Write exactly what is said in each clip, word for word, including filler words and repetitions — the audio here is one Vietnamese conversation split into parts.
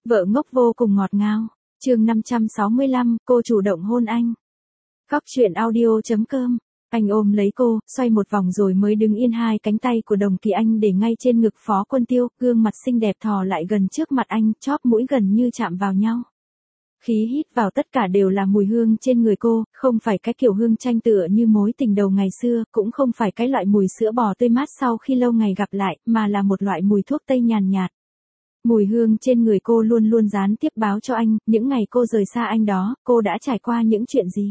Vợ ngốc vô cùng ngọt ngào. Chương năm trăm sáu mươi lăm, cô chủ động hôn anh. Góc truyện audio.com. Anh ôm lấy cô, xoay một vòng rồi mới đứng yên, hai cánh tay của Đồng Kỳ Anh để ngay trên ngực Phó Quân Tiêu, gương mặt xinh đẹp thò lại gần trước mặt anh, chóp mũi gần như chạm vào nhau. Khí hít vào tất cả đều là mùi hương trên người cô, không phải cái kiểu hương chanh tựa như mối tình đầu ngày xưa, cũng không phải cái loại mùi sữa bò tươi mát sau khi lâu ngày gặp lại, mà là một loại mùi thuốc tây nhàn nhạt. Mùi hương trên người cô luôn luôn gián tiếp báo cho anh, những ngày cô rời xa anh đó, cô đã trải qua những chuyện gì.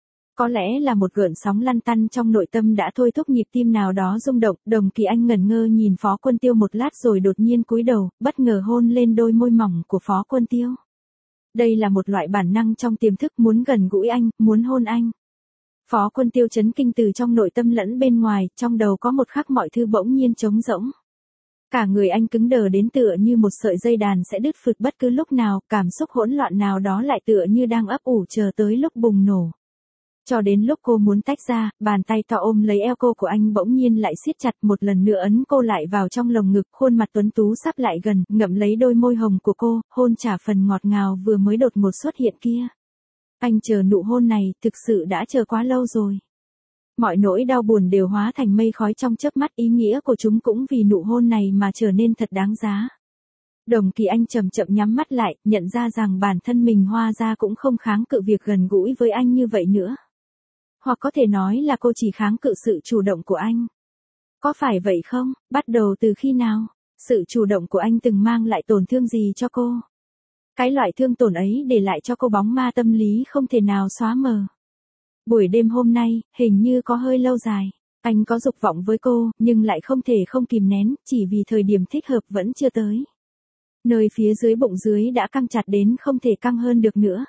Có lẽ là một gợn sóng lăn tăn trong nội tâm đã thôi thúc nhịp tim nào đó rung động. Đồng Kỳ Anh ngẩn ngơ nhìn Phó Quân Tiêu một lát rồi đột nhiên cúi đầu, bất ngờ hôn lên đôi môi mỏng của Phó Quân Tiêu. Đây là một loại bản năng trong tiềm thức, muốn gần gũi anh, muốn hôn anh. Phó Quân Tiêu chấn kinh từ trong nội tâm lẫn bên ngoài, trong đầu có một khắc mọi thứ bỗng nhiên trống rỗng. Cả người anh cứng đờ đến tựa như một sợi dây đàn sẽ đứt phụt bất cứ lúc nào, cảm xúc hỗn loạn nào đó lại tựa như đang ấp ủ chờ tới lúc bùng nổ. Cho đến lúc cô muốn tách ra, bàn tay to ôm lấy eo cô của anh bỗng nhiên lại siết chặt, một lần nữa ấn cô lại vào trong lồng ngực, khuôn mặt tuấn tú sắp lại gần, ngậm lấy đôi môi hồng của cô, hôn trả phần ngọt ngào vừa mới đột ngột xuất hiện kia. Anh chờ nụ hôn này, thực sự đã chờ quá lâu rồi. Mọi nỗi đau buồn đều hóa thành mây khói trong chớp mắt, ý nghĩa của chúng cũng vì nụ hôn này mà trở nên thật đáng giá. Đồng Kỳ Anh chậm chậm nhắm mắt lại, nhận ra rằng bản thân mình hóa ra cũng không kháng cự việc gần gũi với anh như vậy nữa. Hoặc có thể nói là cô chỉ kháng cự sự chủ động của anh. Có phải vậy không? Bắt đầu từ khi nào? Sự chủ động của anh từng mang lại tổn thương gì cho cô? Cái loại thương tổn ấy để lại cho cô bóng ma tâm lý không thể nào xóa mờ. Buổi đêm hôm nay, hình như có hơi lâu dài. Anh có dục vọng với cô, nhưng lại không thể không kìm nén, chỉ vì thời điểm thích hợp vẫn chưa tới. Nơi phía dưới bụng dưới đã căng chặt đến không thể căng hơn được nữa.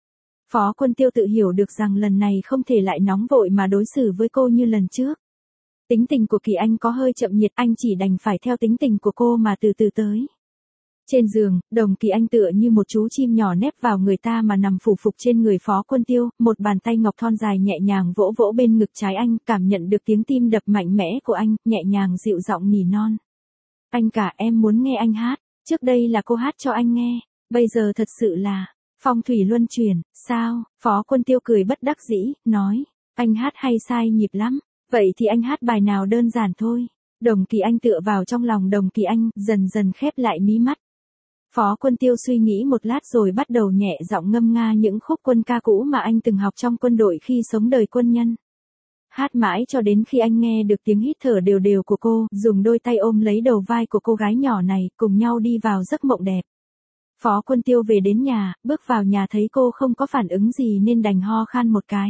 Phó Quân Tiêu tự hiểu được rằng lần này không thể lại nóng vội mà đối xử với cô như lần trước. Tính tình của Kỳ Anh có hơi chậm nhiệt, anh chỉ đành phải theo tính tình của cô mà từ từ tới. Trên giường, Đồng Kỳ Anh tựa như một chú chim nhỏ nép vào người ta mà nằm phủ phục trên người Phó Quân Tiêu, một bàn tay ngọc thon dài nhẹ nhàng vỗ vỗ bên ngực trái anh, cảm nhận được tiếng tim đập mạnh mẽ của anh, nhẹ nhàng dịu giọng nỉ non. Anh cả, em muốn nghe anh hát, trước đây là cô hát cho anh nghe, bây giờ thật sự là phong thủy luân chuyển. Sao? Phó Quân Tiêu cười bất đắc dĩ, nói, anh hát hay sai nhịp lắm, vậy thì anh hát bài nào đơn giản thôi. Đồng Kỳ Anh tựa vào trong lòng Đồng Kỳ Anh, dần dần khép lại mí mắt. Phó Quân Tiêu suy nghĩ một lát rồi bắt đầu nhẹ giọng ngâm nga những khúc quân ca cũ mà anh từng học trong quân đội khi sống đời quân nhân. Hát mãi cho đến khi anh nghe được tiếng hít thở đều đều của cô, dùng đôi tay ôm lấy đầu vai của cô gái nhỏ này, cùng nhau đi vào giấc mộng đẹp. Phó Quân Tiêu về đến nhà, bước vào nhà thấy cô không có phản ứng gì nên đành ho khan một cái.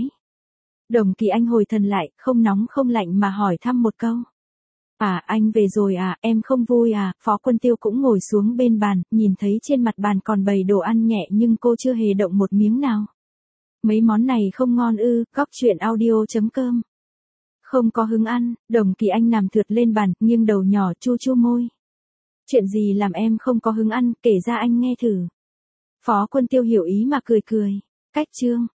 Đồng Kỳ Anh hồi thần lại, không nóng không lạnh mà hỏi thăm một câu. À, anh về rồi à, em không vui à? Phó Quân Tiêu cũng ngồi xuống bên bàn, nhìn thấy trên mặt bàn còn bày đồ ăn nhẹ nhưng cô chưa hề động một miếng nào. Mấy món này không ngon ư? Góc truyện audio.com. Không có hứng ăn. Đồng Kỳ Anh nằm thượt lên bàn, nghiêng đầu nhỏ chu chu môi. Chuyện gì làm em không có hứng ăn, kể ra anh nghe thử. Phó Quân Tiêu hiểu ý mà cười cười. Cách chương.